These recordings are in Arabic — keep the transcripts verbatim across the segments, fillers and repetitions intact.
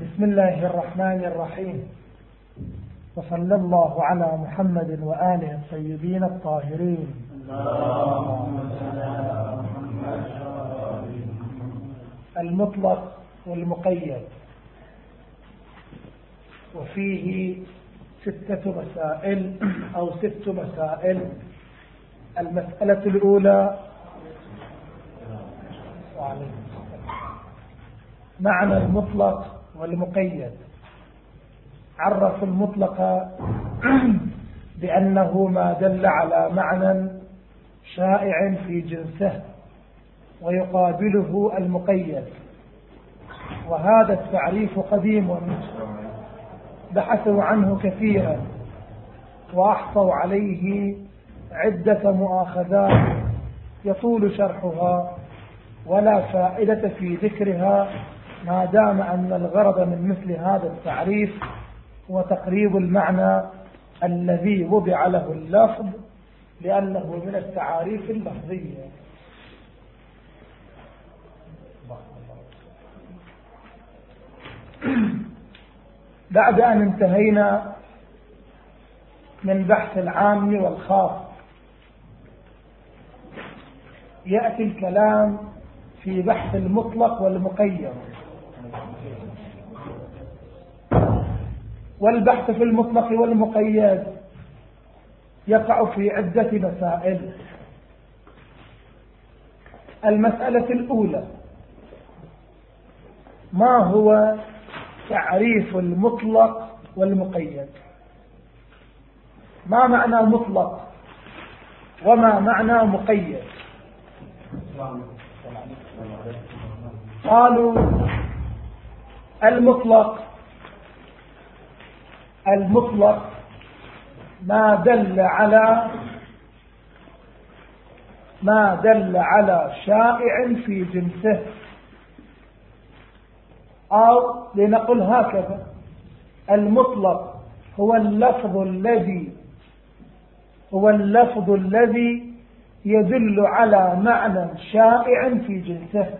بسم الله الرحمن الرحيم، وصلى الله على محمد وآله الطيبين الطاهرين. المطلق والمقيد، وفيه ستة مسائل أو ست مسائل. المسألة الأولى معنى المطلق والمقيد. عرف المطلق بأنه ما دل على معنى شائع في جنسه، ويقابله المقيد، وهذا التعريف قديم بحثوا عنه كثيرا وأحصوا عليه عدة مؤاخذات يطول شرحها ولا فائدة في ذكرها، ما دام أن الغرض من مثل هذا التعريف هو تقريب المعنى الذي وضع له اللفظ، لأنه من التعاريف اللفظية. بعد أن انتهينا من بحث العام والخاص، يأتي الكلام في بحث المطلق والمقيد. والبحث في المطلق والمقيد يقع في عدة مسائل. المسألة الأولى: ما هو تعريف المطلق والمقيد؟ ما معنى مطلق وما معنى مقيد؟ قالوا المطلق المطلق ما دل على ما دل على شائع في جنسه، أو لنقل هكذا: المطلق هو اللفظ الذي هو اللفظ الذي يدل على معنى شائع في جنسه.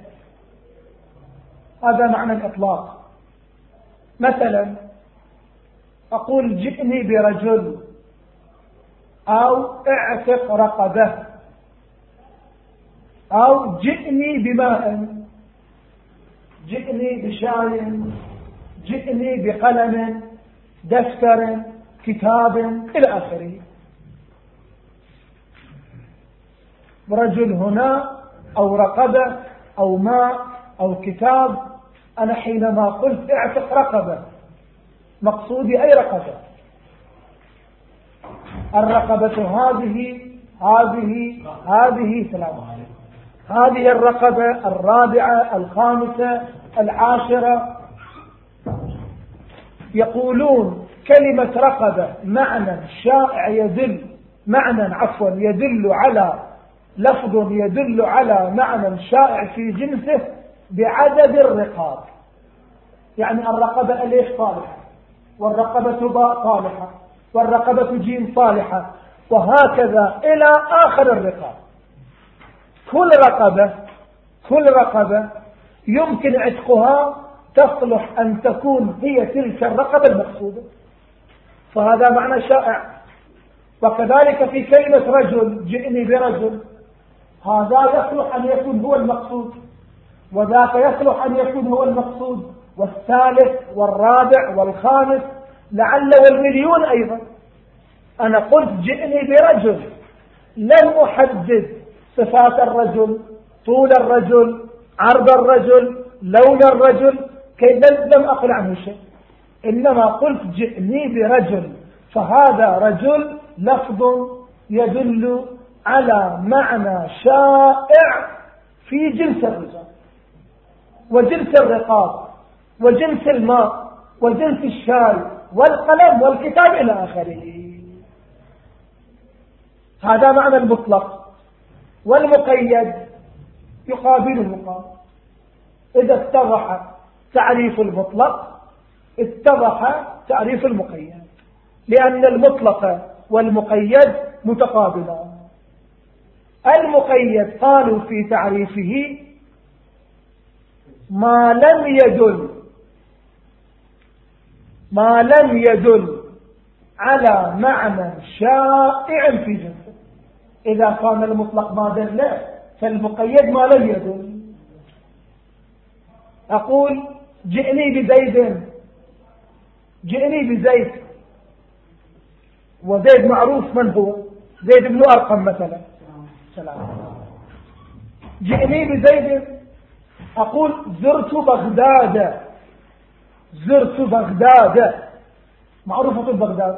هذا معنى الإطلاق. مثلا أقول جئني برجل، أو اعتق رقبة، أو جئني بماء، جئني بشاي، جئني بقلم، دفتر، كتاب، إلى آخره. رجل هنا، أو رقبة، أو ماء، أو كتاب. أنا حينما قلت اعتق رقبة، مقصودي أي رقبة؟ الرقبة هذه هذه هذه ثلاثة. هذه الرقبة الرابعة، الخامسة، العاشرة. يقولون كلمة رقبة معنى شائع يدل معنى عفوا يدل على لفظ يدل على معنى شائع في جنسه بعدد الرقاب. يعني الرقبة ألف صالحة، والرقبة باء صالحة، والرقبة جيم صالحة، وهكذا إلى آخر الرقاب. كل رقبة كل رقبة يمكن عتقها تصلح أن تكون هي تلك الرقبة المقصودة، فهذا معنى شائع. وكذلك في كلمة رجل، جئني برجل، هذا يصلح أن يكون هو المقصود، وذاك يصلح أن يكون هو المقصود، والثالث والرابع والخامس، لعل والمليون أيضا. أنا قلت جئني برجل، لم أحدد صفات الرجل، طول الرجل، عرض الرجل، لون الرجل، كي لم أقل عنه شيء، إنما قلت جئني برجل، فهذا رجل لفظ يدل على معنى شائع في جنس الرجال، وجنس الرقاب، وجنس الماء، وجنس الشاي، والقلم، والكتاب، إلى آخره. هذا معنى المطلق. والمقيد يقابله قال: إذا اتضح تعريف المطلق اتضح تعريف المقيد، لأن المطلق والمقيد متقابلان. المقيد قالوا في تعريفه: ما لم يدل ما لم يدل على معنى شائع في جنسه. إذا كان المطلق ما دل فالمقيد ما لم يدل. أقول جئني بزيد، جئني بزيد، وزيد معروف من هو؟ زيد بن أرقم مثلا. سلام. جئني بزيد، أقول زرت بغداد، زرت بغداد، معروفة بغداد.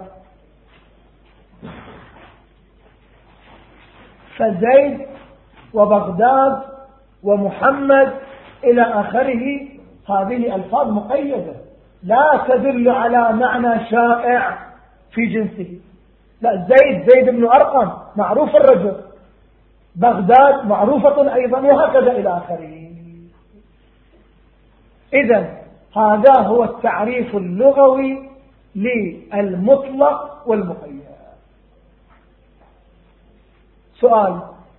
فزيد وبغداد ومحمد إلى آخره هذه ألفاظ مقيدة لا تدل على معنى شائع في جنسه. لا، زيد زيد بن أرقم معروف الرجل، بغداد معروفة أيضا، وهكذا إلى آخره. إذن هذا هو التعريف اللغوي للمطلق والمقيد. سؤال: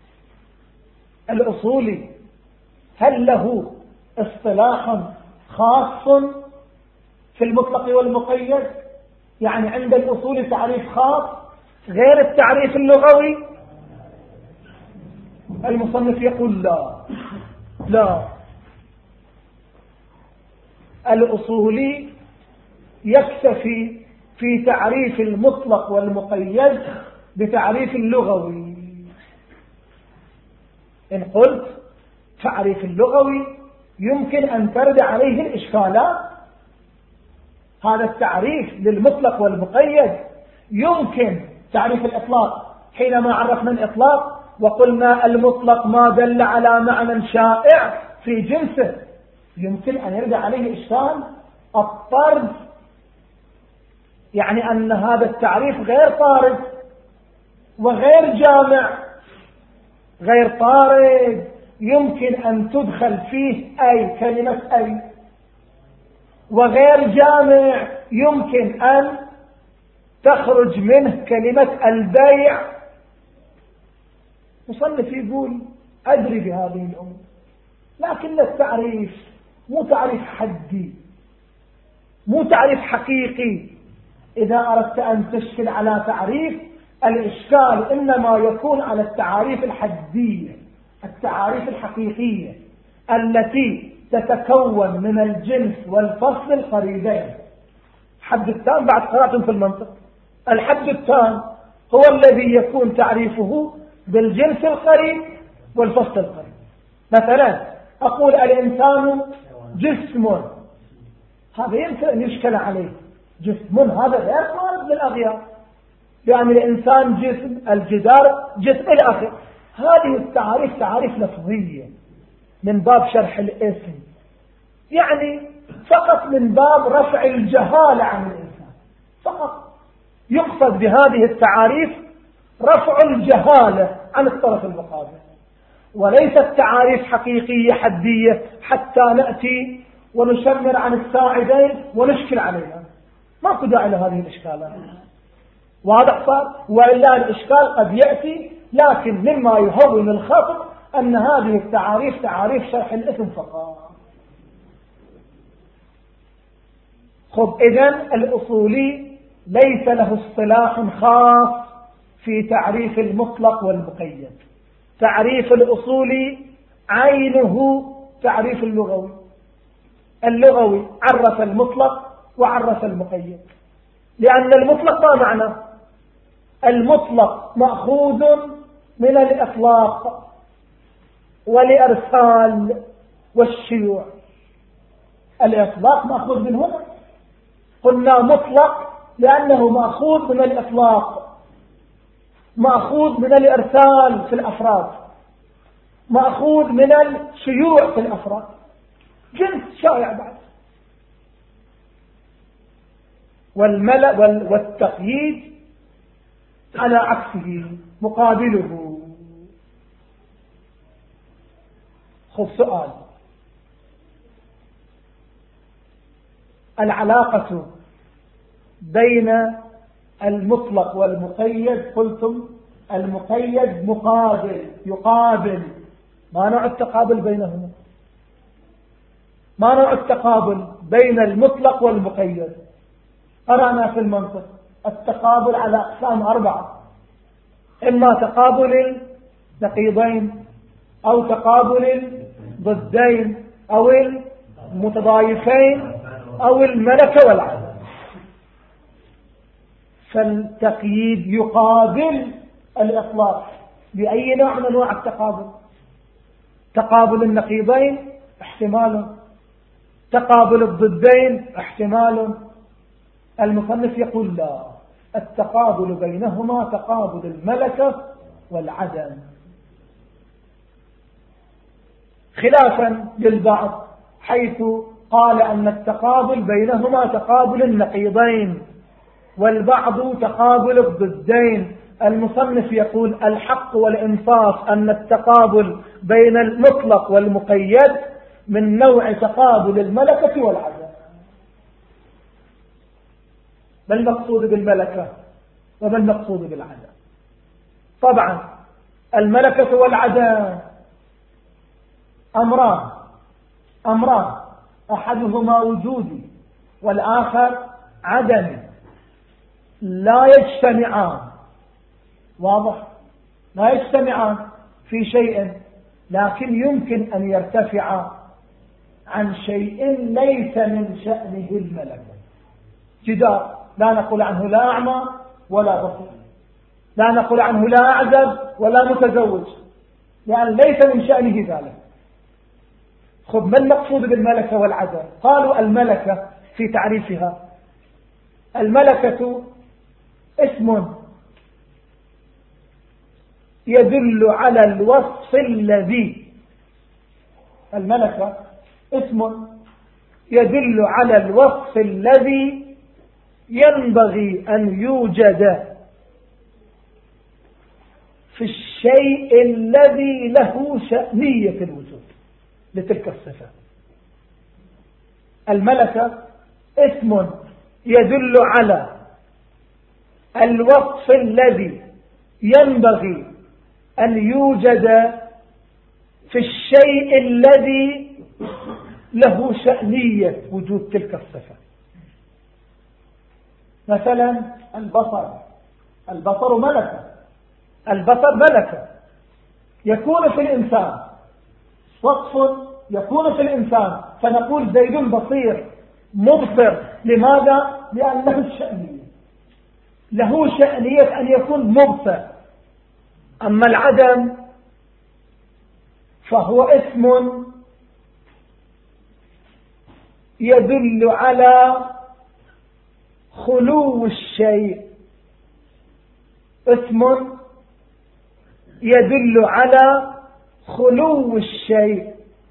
الأصولي هل له اصطلاح خاص في المطلق والمقيد؟ يعني عند الأصول تعريف خاص غير التعريف اللغوي؟ المصنف يقول لا لا، الأصولي يكتفي في تعريف المطلق والمقيد بتعريف اللغوي. إن قلت تعريف اللغوي يمكن أن ترد عليه الإشكالات. هذا التعريف للمطلق والمقيد يمكن تعريف الإطلاق، حينما عرفنا الإطلاق وقلنا المطلق ما دل على معنى شائع في جنسه، يمكن أن يرد عليه إشكال الطرد، يعني أن هذا التعريف غير طارد وغير جامع. غير طارد يمكن أن تدخل فيه أي كلمة أي، وغير جامع يمكن أن تخرج منه كلمة البيع. مصنف يقول أدري بهذه الأمور، لكن التعريف مو تعريف حدي، مو تعريف حقيقي. إذا أردت أن تشكل على تعريف، الإشكال إنما يكون على التعاريف الحدية، التعاريف الحقيقية التي تتكون من الجنس والفصل القريبين. الحد التام بعد قراءة في المنطق، الحد التام هو الذي يكون تعريفه بالجنس القريب والفصل القريب. مثلا أقول الإنسان جسم، هذا يمكن أن يشكل عليه. جسم هذا غير طارد للأغيار، يعني الإنسان جسم، الجدار جسم إلى آخره. هذه التعاريف تعاريف لفظية من باب شرح الاسم، يعني فقط من باب رفع الجهالة عن الإنسان. فقط يقصد بهذه التعاريف رفع الجهالة عن الطرف المقابل، وليست تعاريف حقيقية حدية حتى نأتي ونشمر عن الساعدين ونشكل عليها. ما داعي لهذه الإشكالات. واضح صار؟ وإلا الإشكال قد يأتي، لكن مما يهون الخطأ أن هذه التعاريف تعاريف شرح الاسم فقط. خب، إذن الأصولي ليس له اصطلاح خاص في تعريف المطلق والمقيد. تعريف الأصولي عينه تعريف اللغوي. اللغوي عرف المطلق وعرف المقيد، لأن المطلق ما معنى؟ المطلق مأخوذ من الإطلاق والإرسال والشيوع. الإطلاق مأخوذ من هنا، قلنا مطلق لأنه مأخوذ من الإطلاق، مأخوذ من الإرسال في الأفراد، مأخوذ من الشيوع في الأفراد، جنس شائع بعد. والملأ والتقييد على عكسه مقابله. خذ سؤال: العلاقة بين المطلق والمقيد، قلتم المقيد مقابل، يقابل. ما نوع التقابل بينهما؟ ما نوع التقابل بين المطلق والمقيد؟ أرانا في المنطق التقابل على أقسام أربعة، إما تقابل النقيضين أو تقابل الضدين أو المتضايفين أو الملكة والعدم. فالتقييد يقابل الإطلاق بأي نوع من أنواع التقابل. تقابل النقيضين احتمال، تقابل الضدين احتمال. المصنف يقول لا، التقابل بينهما تقابل الملكة والعدم، خلافا للبعض حيث قال أن التقابل بينهما تقابل النقيضين والبعض تقابل الضدين. المصنف يقول الحق والإنصاف أن التقابل بين المطلق والمقيد من نوع تقابل الملكة والعدم. ما المقصود بالملكة وما المقصود بالعدم؟ طبعا الملكة والعدم أمران أمران أحدهما وجودي والآخر عدمي، لا يجتمعان. واضح؟ لا يجتمعان في شيء، لكن يمكن أن يرتفع عن شيء ليس من شأنه الملكة. جدار لا نقول عنه لا أعمى ولا بصير، لا نقول عنه لا أعزب ولا متزوج، لأن ليس من شأنه ذلك. خذ ما المقصود بالملكة والعدم؟ قالوا الملكة في تعريفها، الملكة اسم يدل على الوصف الذي الملكة اسم يدل على الوصف الذي ينبغي أن يوجد في الشيء الذي له شأنية الوجود لتلك الصفة. الملكة اسم يدل على الوصف الذي ينبغي أن يوجد في الشيء الذي له شأنية وجود تلك الصفة. مثلا البصر، البصر ملكة، البصر ملكة يكون في الإنسان، وصف يكون في الإنسان، فنقول زيد بصير مبصر. لماذا؟ لأن له الشأنية، له شأنية أن يكون مبصر. أما العدم فهو اسم يدل على خلو الشيء، اسم يدل على خلو الشيء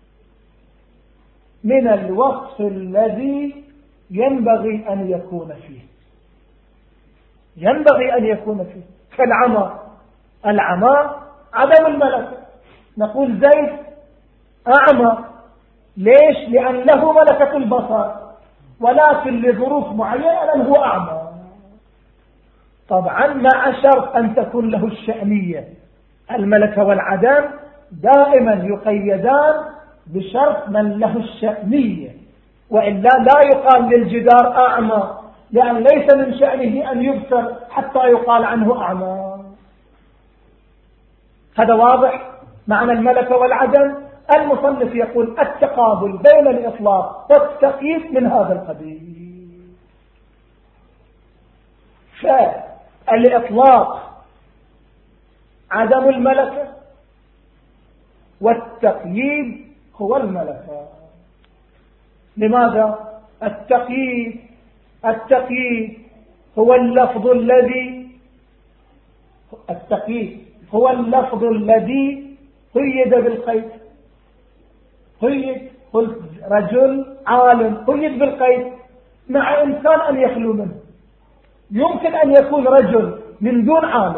من الوصف الذي ينبغي أن يكون فيه، ينبغي أن يكون فيه. كالعمى، العمى عدم الملكة، نقول زيد أعمى. ليش؟ لأن له ملكة البصر، ولكن لظروف معينة أنه هو أعمى. طبعا مع شرط أن تكون له الشأنية. الملكة والعدم دائما يقيدان بشرط من له الشأنية، وإلا لا يقال للجدار أعمى، لأن ليس من شأنه أن يبصر حتى يقال عنه أعمى. هذا واضح معنى الملكة والعدم. المصنف يقول التقابل بين الإطلاق والتقييد من هذا القبيل. فالإطلاق عدم الملكة، والتقييد هو الملكة. لماذا؟ التقييد التقييد هو اللفظ الذي التقييد هو اللفظ الذي قيد بالقيد. قيد، قلت رجل عالم، قيد بالقيد، مع إمكان أن يخلو منه. يمكن أن يكون رجل من دون عالم،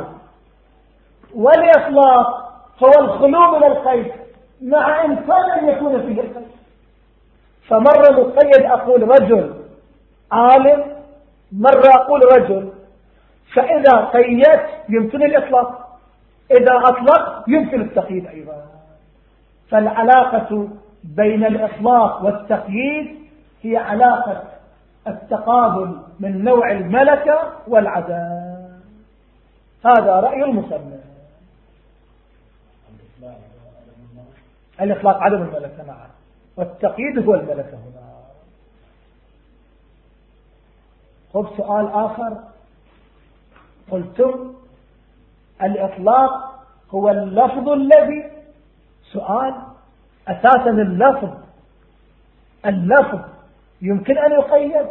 والإطلاق هو الخلو من القيد مع إمكان أن يكون فيه القيد. فمرة مقيد أقول رجل عالم، مرة أقول رجل. فإذا قيدت يمكن الإطلاق، إذا أطلق يمكن التقييد أيضا. فالعلاقة بين الإطلاق والتقييد هي علاقة التقابل من نوع الملكة والعدم. هذا رأي المصنف. الإطلاق عدم الملكة معه، والتقييد هو الملكة هنا. خذ سؤال آخر. قلتم الإطلاق هو اللفظ الذي، سؤال أساسا اللفظ اللفظ يمكن أن يقيد؟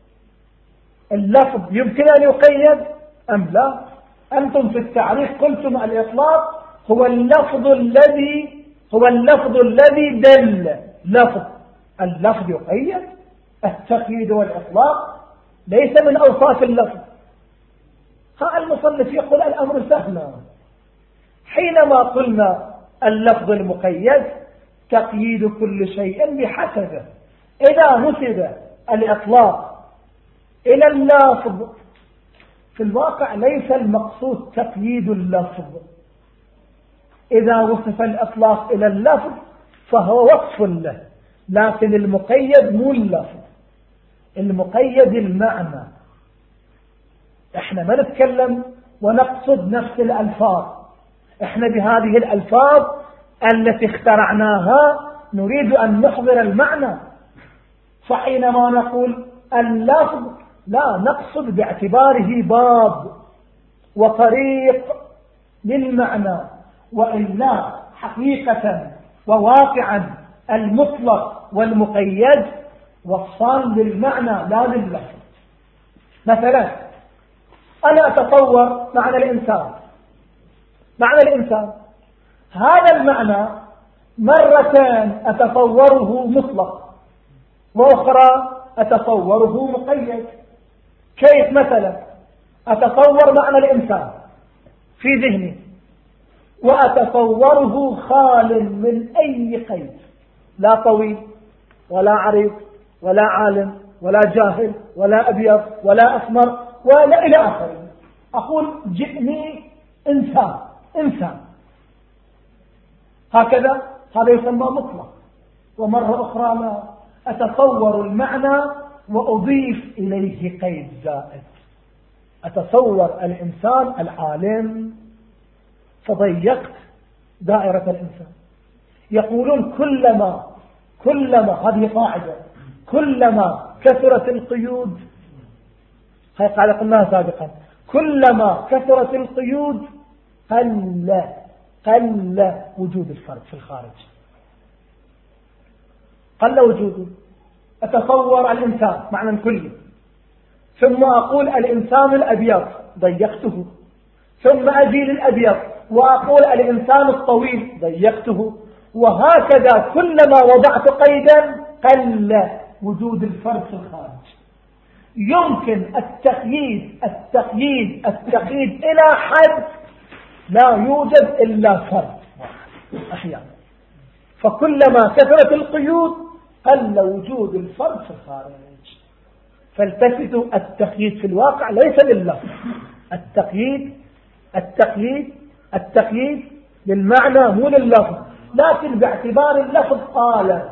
اللفظ يمكن أن يقيد أم لا؟ أنتم في التعريف قلتم الإطلاق هو اللفظ الذي هو اللفظ الذي دل. لفظ اللفظ يقيد؟ التقييد والإطلاق ليس من أوصاف اللفظ. ها المصنف يقول الأمر سهل. حينما قلنا اللفظ المقيد تقييد كل شيء بحسبه. إذا نسب الإطلاق إلى اللفظ، في الواقع ليس المقصود تقييد اللفظ. إذا وصف الإطلاق إلى اللفظ فهو وصف له، لكن المقيد مو اللفظ، المقيد المعنى. احنا ما نتكلم ونقصد نفس الألفاظ، احنا بهذه الألفاظ التي اخترعناها نريد أن نحضر المعنى. فحينما نقول اللفظ لا نقصد باعتباره باب وطريق للمعنى، وإلا حقيقة وواقعا المطلق والمقيد وصفان للمعنى لا لللفظ. مثلا أنا أتصور معنى الإنسان، معنى الإنسان هذا المعنى مرتين أتصوره مطلق وأخرى أتصوره مقيد. كيف؟ مثلا أتصور معنى الإنسان في ذهني وأتصوره خال من أي قيد، لا طويل ولا عريض ولا عالم ولا جاهل ولا أبيض ولا أسمر ولا إلى آخره. أقول جئني إنسان إنسان هكذا، هذا يسمى مطلق. ومرة أخرى ما أتصور المعنى وأضيف إليه قيد زائد، أتصور الإنسان العالم فضيقت دائرة الإنسان. يقولون كلما كلما هذه قاعدة كلما كثرت القيود، هاي قاعدة قلناها سابقا، كلما كثرت القيود قل قل وجود الفرد في الخارج، قل وجوده. أتصور الإنسان معنى كلي، ثم أقول الإنسان الأبيض ضيقته، ثم أجي للأبيض وأقول الإنسان الطويل ضيقته، وهكذا كلما وضعت قيدا قل وجود الفرد في الخارج. يمكن التقييد التقييد التقييد إلى حد لا يوجد إلا فرد أحيانا، فكلما كثرت القيود قل وجود الفرد في الخارج. فالتفتوا التقييد في الواقع ليس لللفظ، التقييد التقييد التقييد للمعنى مو لللفظ، لكن باعتبار اللفظ قال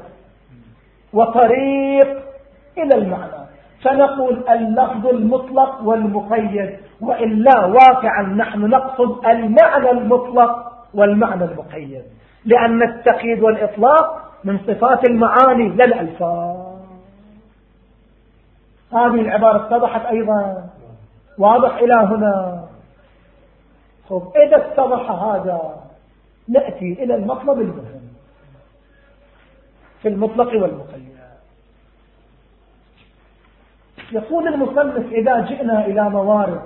وطريق إلى المعنى، فنقول اللفظ المطلق والمقيد، وإلا واقعا نحن نقصد المعنى المطلق والمعنى المقيد، لأن التقييد والإطلاق من صفات المعاني لا الألفاظ. هذه العبارة اتضحت أيضا، واضح إلى هنا. خب إذا اتضح هذا نأتي إلى المطلب المهم في المطلق والمقيد. يقول المصنف إذا جئنا إلى موارد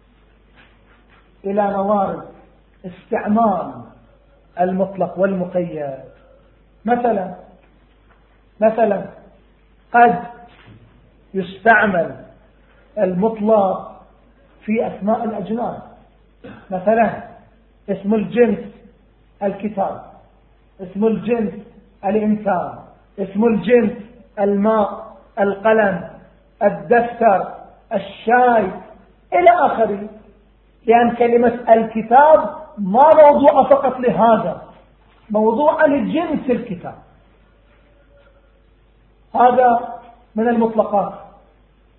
إلى موارد استعمال المطلق والمقيد، مثلا مثلا قد يستعمل المطلق في أسماء الأجناس، مثلا اسم الجنس الكتاب، اسم الجنس الإنسان، اسم الجنس الماء، القلم، الدفتر، الشاي إلى آخره، لأن كلمة الكتاب ما موضوع فقط لهذا، موضوع لجنس الكتاب، هذا من المطلقات.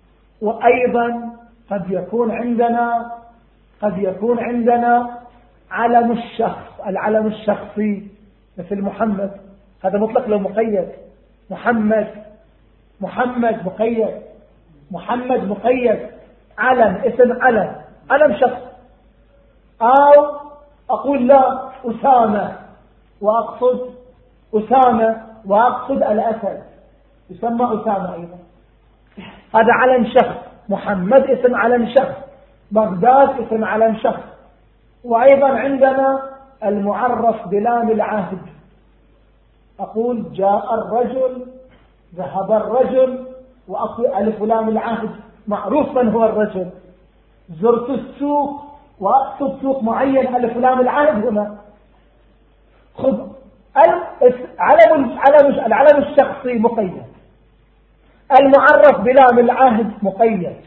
وأيضا قد يكون عندنا قد يكون عندنا علم الشخص، العلم الشخصي مثل محمد، هذا مطلق لو مقيد. محمد محمد مقيد، محمد مقيد، علم اسم علم علم شخص. أو أقول لا أسامة وأقصد أسامة وأقصد الأسد، يسمى أسامة أيضا، هذا علم شخص. محمد اسم علم شخص، بغداد اسم علم شخص. وأيضا عندنا المعرف بلام العهد، أقول جاء الرجل، ذهب الرجل، وأقول ألف لام العهد، معروف من هو الرجل. زرت السوق وأقصد سوق معين، ألف لام العهد هنا. خذ علم العلم الشخصي مقيد، المعرف بلام العهد مقيد.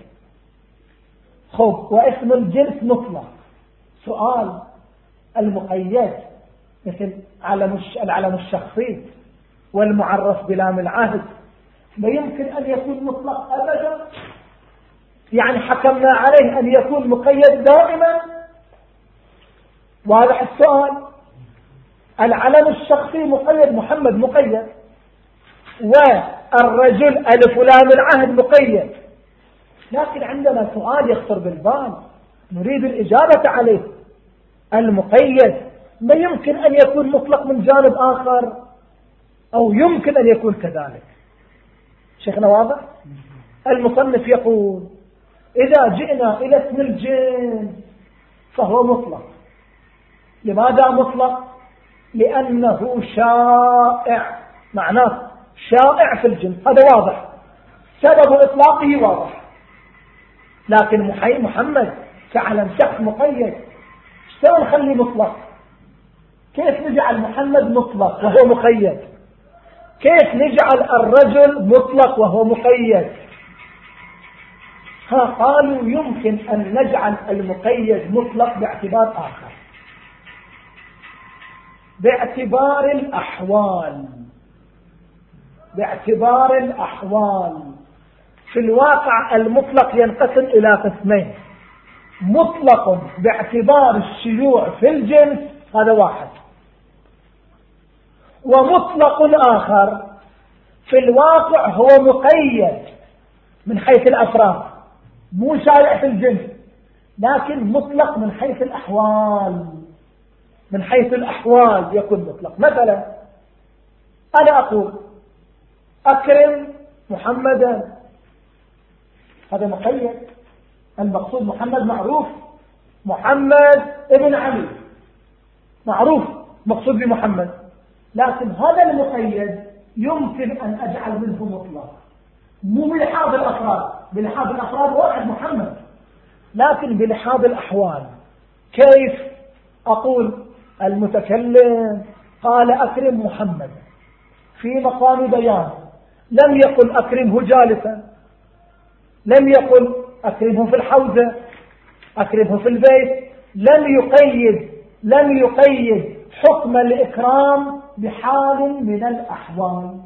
خذ واسم الجنس مطلق. سؤال: المقيد مثل علم العلم الشخصي والمعرف بلام العهد لا يمكن أن يكون مطلق أبدا، يعني حكمنا عليه أن يكون مقيد دائما. واضح السؤال؟ العلم الشخصي مقيد، محمد مقيد، والرجل ألف لام العهد مقيد. لكن عندنا سؤال يخطر بالبال نريد الإجابة عليه. المقيد ما يمكن أن يكون مطلق من جانب آخر، أو يمكن أن يكون كذلك. شيخنا واضح؟ المصنف يقول: إذا جئنا إلى اسم الجنس فهو مطلق. لماذا مطلق؟ لأنه شائع، معناه شائع في الجنس، هذا واضح، سبب إطلاقه واضح. لكن محمد كعلم شخص مقيد، شلون نخلي مطلق؟ كيف نجعل محمد مطلق وهو مقيد؟ كيف نجعل الرجل مطلق وهو مقيد؟ ها قالوا يمكن أن نجعل المقيد مطلق باعتبار آخر، باعتبار الأحوال. باعتبار الأحوال في الواقع المطلق ينقسم إلى قسمين: مطلق باعتبار الشيوع في الجنس، هذا واحد، ومطلق آخر في الواقع هو مقيد من حيث الأفراد، مو شائع في الجنس لكن مطلق من حيث الأحوال. من حيث الأحوال يكون مطلق. مثلا أنا أقول أكرم محمدا، هذا مقيد، المقصود محمد معروف، محمد ابن علي معروف مقصود بمحمد، لكن هذا المقيد يمكن أن أجعل منه مطلق، مو بلحاظ الأفراد، بلحاظ الأفراد واحد محمد، لكن بلحاظ الأحوال. كيف؟ أقول المتكلم قال أكرم محمد في مقام بيان، لم يقل أكرمه جالسا، لم يقل أكرمه في الحوزة، أكرمه في البيت، لم يقيد لم يقيد حكم الإكرام بحال من الأحوال.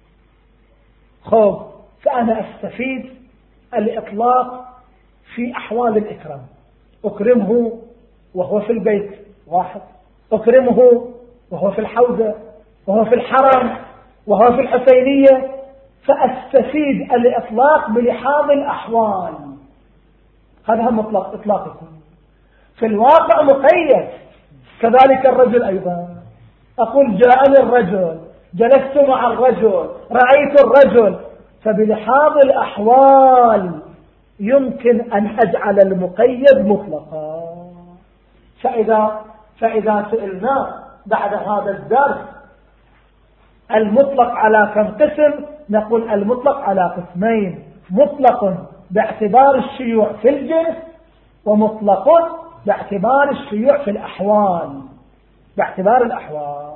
خب فأنا أستفيد الإطلاق في أحوال الإكرام. أكرمه وهو في البيت واحد، أكرمه وهو في الحوزة، وهو في الحرم، وهو في الحسينية، فأستفيد الإطلاق بلحاظ الأحوال. هذا مطلق إطلاقكم. في الواقع مقيد. كذلك الرجل أيضا، أقول جاءني الرجل، جلست مع الرجل، رأيت الرجل، فبلحاظ الأحوال يمكن أن أجعل المقيد مطلقا. فإذا, فإذا سئلنا بعد هذا الدرس المطلق على كم قسم، نقول المطلق على قسمين: مطلق باعتبار الشيوع في الجنس، ومطلق باعتبار الشيوع في الأحوال. باعتبار الأحوال.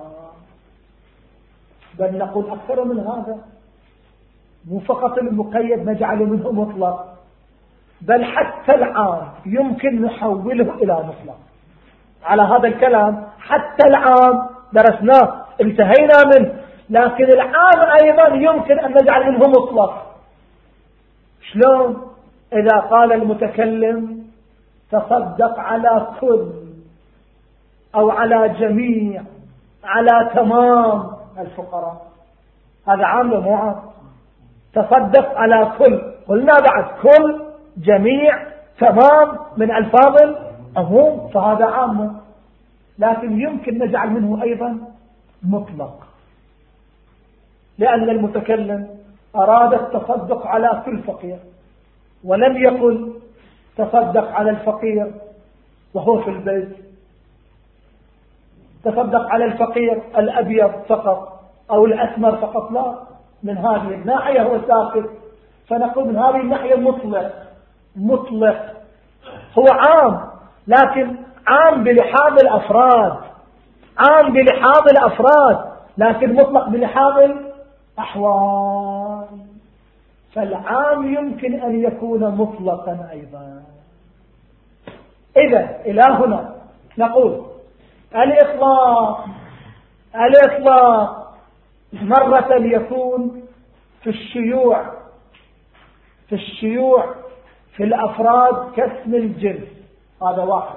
بل نقول أكثر من هذا، مو فقط المقيد نجعل منه مطلق، بل حتى العام يمكن نحوله إلى مطلق. على هذا الكلام حتى العام درسناه انتهينا منه، لكن العام أيضا يمكن أن نجعل منه مطلق. شلون؟ إذا قال المتكلم تصدق على كل أو على جميع على تمام الفقراء، هذا عام مو عام؟ تصدق على كل، قلنا بعد كل جميع تمام من ألفاظ العموم، فهذا عام، لكن يمكن نجعل منه أيضا مطلق، لأن المتكلم أراد التصدق على كل فقير، ولم يقل تصدق على الفقير وهو في البيت، تصدق على الفقير الأبيض فقط أو الأسمر فقط، لا، من هذه الناحية هو ساكت، فنقول من هذه الناحية مطلق. مطلق هو عام، لكن عام بلحاظ الأفراد، عام بلحاظ الأفراد، لكن مطلق بلحاظ الأحوال. فالعام يمكن أن يكون مطلقا أيضا. إذا إلى هنا نقول الإطلاق الإطلاق مرة يكون في الشيوع في الشيوع في الأفراد كاسم الجنس، هذا واحد،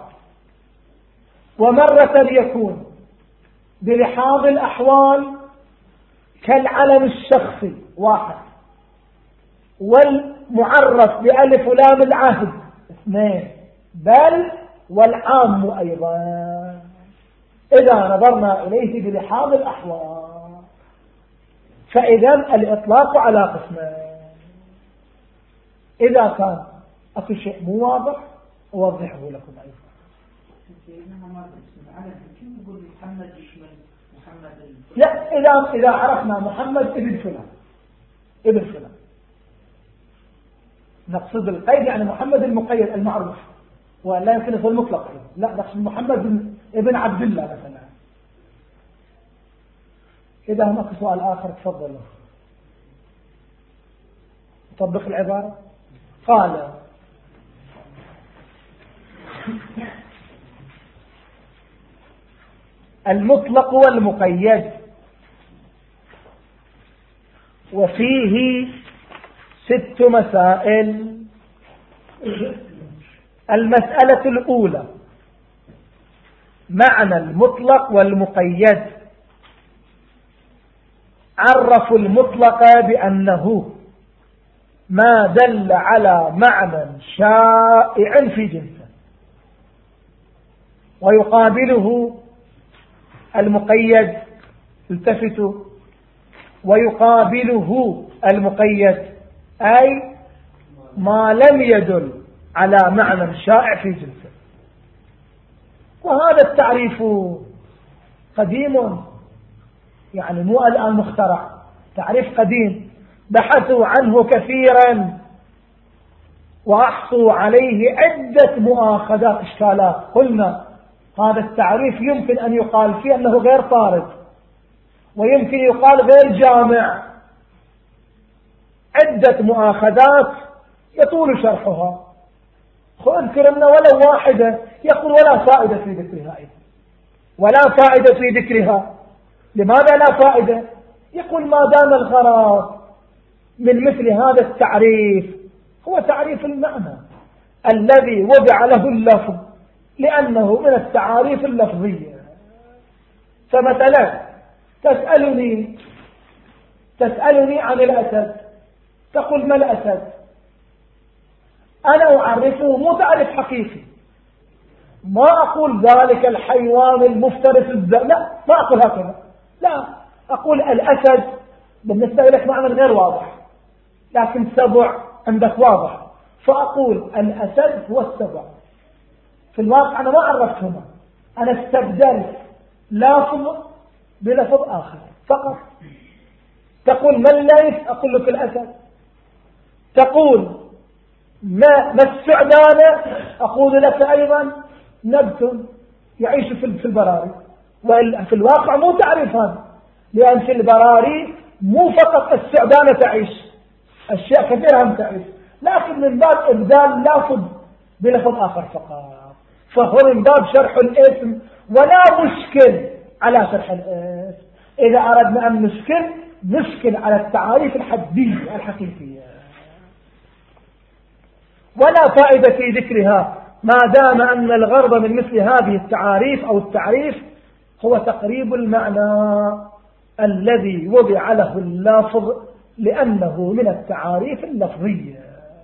ومرة يكون بلحاظ الأحوال كالعلم الشخصي، واحد، والمعرف بألف ولام العهد، اثنين، بل والعام أيضا إذا نظرنا إليه بلحاظ الأحوال. فإذا الإطلاق على قسمين. إذا كان أكو شيء مو واضح أوضحه لكم أيضا. لا، إذا إذا عرفنا محمد ابن فلان ابن فلان نقصد القيد، يعني محمد المقيد المعروف، ولا يمكن يكون المطلق، لا، نقصد محمد ابن عبد الله مثلا. إذا هناك سؤال آخر تفضلوا. طبق العبارة. قال المطلق والمقيد وفيه ست مسائل. المسألة الأولى معنى المطلق والمقيد. عرفوا المطلق بأنه ما دل على معنى شائع في جنسه، ويقابله المقيد، التفتوا، ويقابله المقيد أي ما لم يدل على معنى شائع في جنسه. وهذا التعريف قديم، يعني مو الآن مخترع، تعريف قديم، بحثوا عنه كثيرا وأحصوا عليه عدة مؤاخذات إشكالات. قلنا هذا التعريف يمكن أن يقال فيه أنه غير طارد، ويمكن يقال غير جامع، عدة مؤاخذات يطول شرحها. اذكر أن ولو واحدة يقول ولا فائدة في ذكرها أيضا، ولا فائدة في ذكرها. لماذا لا فائدة؟ يقول ما دام الغرض من مثل هذا التعريف هو تعريف المعنى الذي وضع له اللفظ، لأنه من التعاريف اللفظية. فمثلا تسألني تسألني عن الأسد، تقول ما الأسد؟ أنا أعرفه مو تعريف حقيقي، ما أقول ذلك الحيوان المفترس الذئب، لا، ما أقول هكذا، لا، أقول الأسد بالنسبة لك معنى غير واضح، لكن سبع عندك واضح، فأقول الأسد هو السبع. في الواقع أنا ما عرفتهما، أنا استبدلت لفظ بلفظ آخر فقط. تقول ما الليث؟ أقول لك الأسد. تقول ما, ما السعدانة؟ أقول لك أيضا نبت يعيش في البراري. وفي الواقع مو تعريف هذا، لأن في البراري مو فقط السعدانة تعيش، أشياء كثيرة هم تعيش، لكن من باب إبدال لفظ بلفظ آخر فقط. فهو من باب شرح الاسم، ولا مشكل على شرح الاسم. إذا أردنا أن نشكل نشكل على التعاريف الحدية الحقيقية. ولا فائدة في ذكرها ما دام أن الغرض من مثل هذه التعاريف أو التعريف هو تقريب المعنى الذي وضع له اللفظ لأنه من التعاريف اللفظية.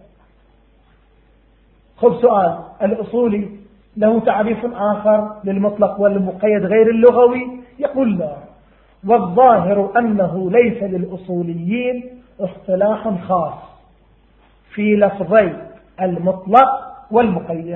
خذ سؤال: الأصولي له تعريف آخر للمطلق والمقيد غير اللغوي؟ يقول لا، والظاهر أنه ليس للأصوليين اصطلاح خاص في لفظي المطلق والمقيد،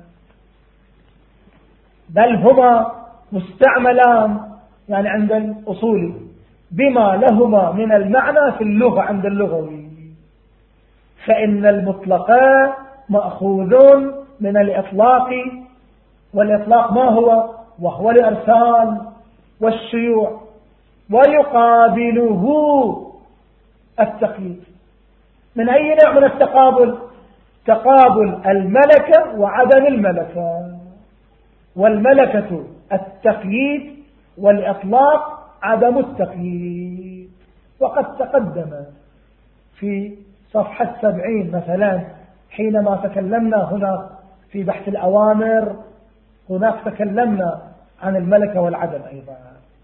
بل هما مستعملان يعني عند الأصولي بما لهما من المعنى في اللغة عند اللغوي، فإن المطلق مأخوذ من الإطلاق، والإطلاق ما هو؟ وهو الإرسال والشيوع، ويقابله التقييد. من أي نوع من التقابل؟ تقابل الملكة وعدم الملكة، والملكة التقييد والإطلاق عدم التقييد. وقد تقدم في صفحة سبعين مثلا حينما تكلمنا هنا في بحث الأوامر، هناك تكلمنا عن الملكة والعدم أيضا.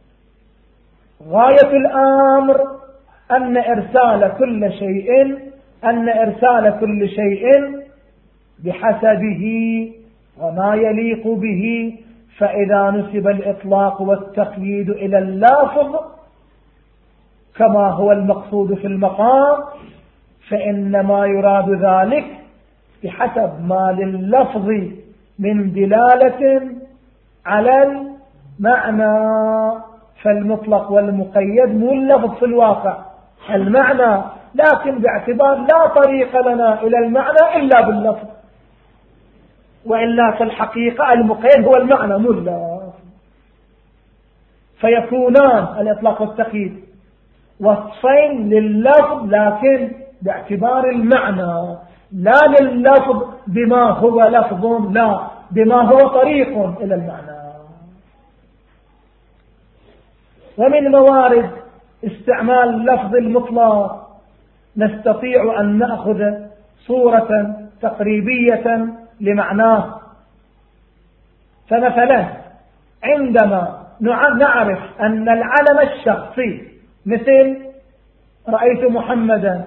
غاية الأمر أن إرسال كل شيء أن إرسال كل شيء بحسبه وما يليق به، فإذا نسب الإطلاق والتقييد إلى اللافظ كما هو المقصود في المقام، فإنما يراد ذلك بحسب ما لللفظ من دلالة على المعنى. فالمطلق والمقيد مو اللفظ في الواقع، المعنى، لكن باعتبار لا طريق لنا إلى المعنى إلا باللفظ، وإلا في الحقيقة المقيد هو المعنى مو اللفظ. فيكونان الإطلاق والتقييد وصفين لللفظ لكن باعتبار المعنى، لا لللفظ بما هو لفظ، لا بما هو طريق إلى المعنى. ومن موارد استعمال اللفظ المطلق نستطيع أن نأخذ صورة تقريبية لمعناه. فمثلا عندما نعرف أن العلم الشخصي مثل رأيت محمدا،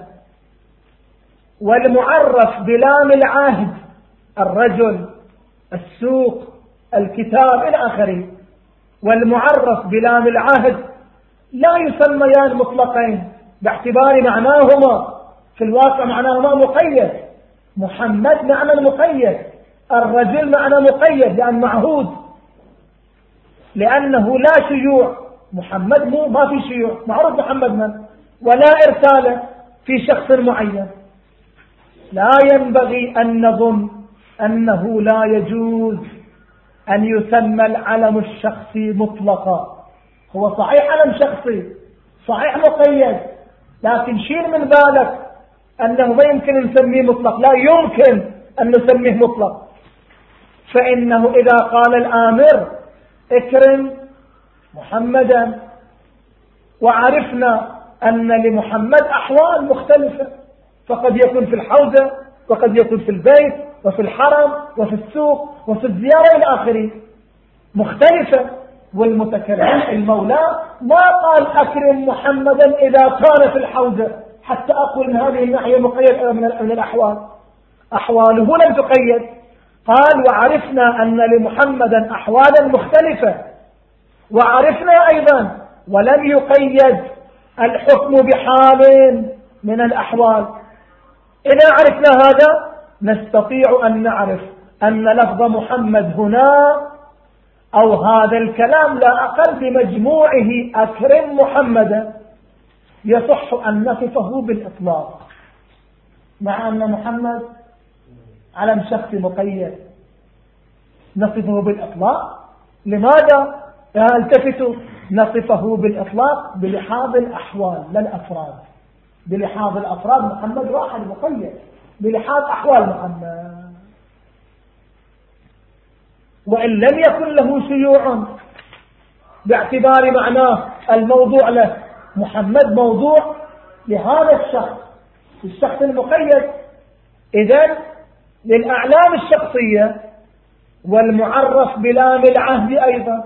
والمعرف بلام العهد الرجل، السوق، الكتاب إلى آخره، والمعرف بلام العهد لا يسميان مطلقين باعتبار معناهما في الواقع معناهما مقيد. محمد معنى مقيد، الرجل معنى مقيد لأن معهود، لأنه لا شيوع. محمد مو ما في شيوع، معروف محمد من، ولا إرسال في شخص معين. لا ينبغي أن نظن أنه لا يجوز أن يسمى العلم الشخصي مطلقا. هو صحيح علم شخصي، صحيح مقيد، لكن شيل من بالك أنه ما يمكن نسميه مطلق، لا يمكن أن نسميه مطلق. فإنه إذا قال الآمر اكرم محمدا، وعرفنا أن لمحمد أحوال مختلفة، فقد يكون في الحوزة وقد يكون في البيت وفي الحرم وفي السوق وفي الزيارة إلى آخره مختلفة. والمتكلم المولى ما قال أكرم محمدا إذا كان في الحوزة حتى أقول من هذه الناحية مقيد من الأحوال، أحواله لم تقيد. قال وعرفنا أن لمحمدا أحوالا مختلفة، وعرفنا أيضا ولم يقيد الحكم بحال من الأحوال. إذا عرفنا هذا نستطيع أن نعرف أن لفظ محمد هنا أو هذا الكلام لا أقل بمجموعه أكرم محمدا يصح أن نصفه بالإطلاق، مع أن محمد علم شخصي مقيد نصفه بالإطلاق. لماذا؟ التفتوا، نصفه بالإطلاق بلحاظ الأحوال لا الأفراد. بلحاظ الأفراد محمد واحد مقيد، بلحاظ أحوال محمد. وإن لم يكن له شيوع باعتبار معناه الموضوع له، محمد موضوع لهذا الشخص الشخص المقيد، إذن للأعلام الشخصية والمعرف بلام العهد أيضا.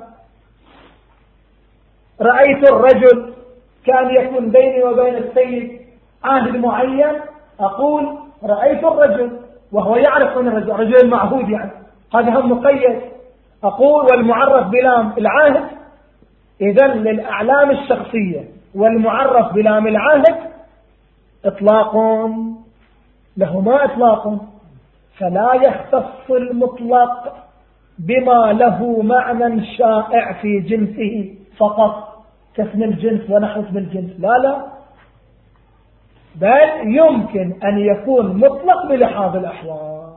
رأيت الرجل، كان يكون بيني وبين السيد عهد معين، أقول رأيت الرجل وهو يعرف من الرجل، رجل المعهود يعني، هذا هم مقيد. أقول والمعرف بلام العهد، إذن للأعلام الشخصية والمعرف بلام العهد إطلاق لهما إطلاق، فلا يختص المطلق بما له معنى شائع في جنسه فقط كاسم الجنس ونحو اسم الجنس، لا لا، بل يمكن أن يكون مطلق بلحاظ الأحوال.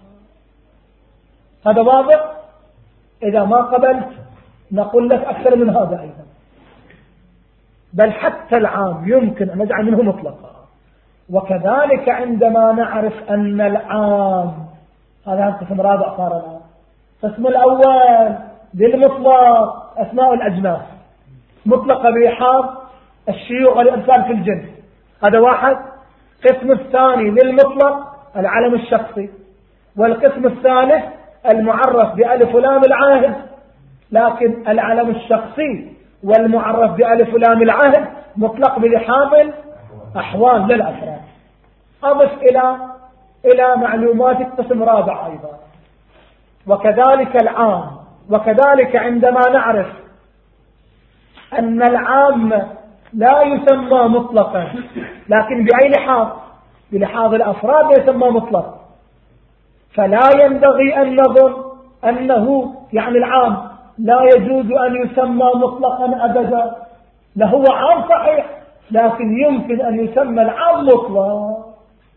هذا واضح؟ إذا ما قبلت نقول لك أكثر من هذا أيضا، بل حتى العام يمكن أن نجعل منه مطلقا. وكذلك عندما نعرف أن العام، هذا القسم رابع صار الآن. القسم الأول بالمطلق أسماء الأجناس مطلقة بلحاظ الشيوع والإرسال في الجنس، هذا واحد. القسم الثاني للمطلق العلم الشخصي، والقسم الثالث المعرف بألف ولام العهد، لكن العلم الشخصي والمعرف بألف ولام العهد مطلق بلحاظ أحوال للأفراد. أضف إلى إلى معلومات القسم رابع أيضا. وكذلك العام، وكذلك عندما نعرف أن العام لا يسمى مطلقا، لكن بأي لحاظ؟ بلحاظ الأفراد يسمى مطلق، فلا ينبغي أن نظن أنه يعني العام لا يجوز أن يسمى مطلقا أبدا، لهو عام صحيح، لكن يمكن أن يسمى العام مطلق،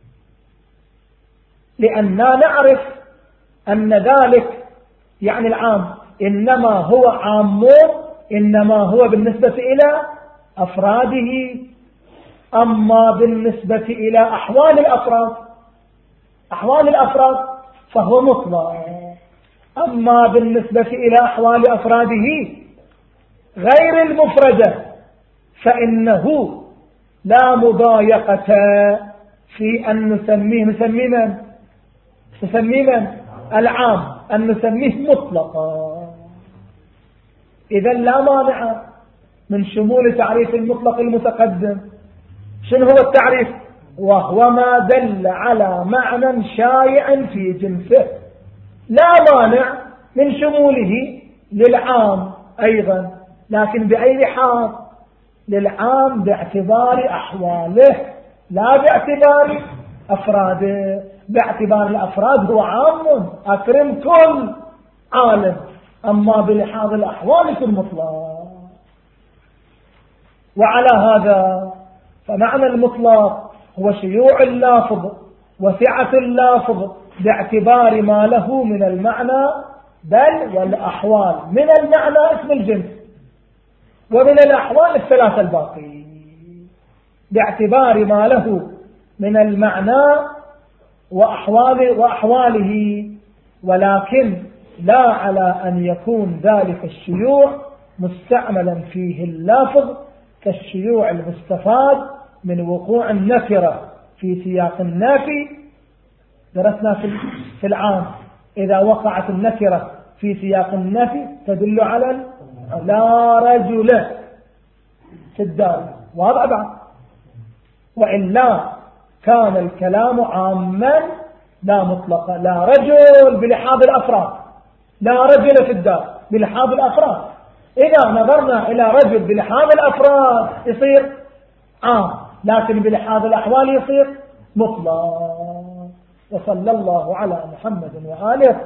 لأننا نعرف أن ذلك يعني العام إنما هو عام، إنما هو بالنسبة إلى أفراده، أما بالنسبة إلى أحوال الأفراد أحوال الأفراد فهو مطلق، أما بالنسبة إلى أحوال أفراده غير المفردة فإنه لا مضايقة في أن نسميه نسميه من نسميه من العام، أن نسميه مطلقا. إذا لا مانع من شمول تعريف المطلق المتقدم. شنو هو التعريف؟ وهو ما دل على معنى شائع في جنسه. لا مانع من شموله للعام أيضا، لكن بأي لحاظ؟ للعام باعتبار أحواله لا باعتبار أفراده. باعتبار الأفراد هو عام أكرم كل عالم، أما بلحاظ الأحوال يكون مطلق. وعلى هذا فمعنى المطلق هو شيوع اللافظ وسعة اللافظ باعتبار ما له من المعنى، بل والأحوال من المعنى اسم الجنس، ومن الأحوال الثلاثة الباقي باعتبار ما له من المعنى وأحواله, وأحواله ولكن لا على أن يكون ذلك الشيوع مستعملا فيه اللافظ كالشيوع المستفاد من وقوع النكرة في سياق النافي. درسنا في العام إذا وقعت النكرة في سياق النفي تدل على لا رجل في الدار، واضح بعد. وإلا كان الكلام عاما لا مطلقا، لا رجل بلحاظ الأفراد، لا رجل في الدار بلحاظ الأفراد. إذا نظرنا إلى رجل بلحاظ الأفراد يصير عام، لكن بلحاظ الأحوال يصير مطلق. وصلى الله على محمد وآله.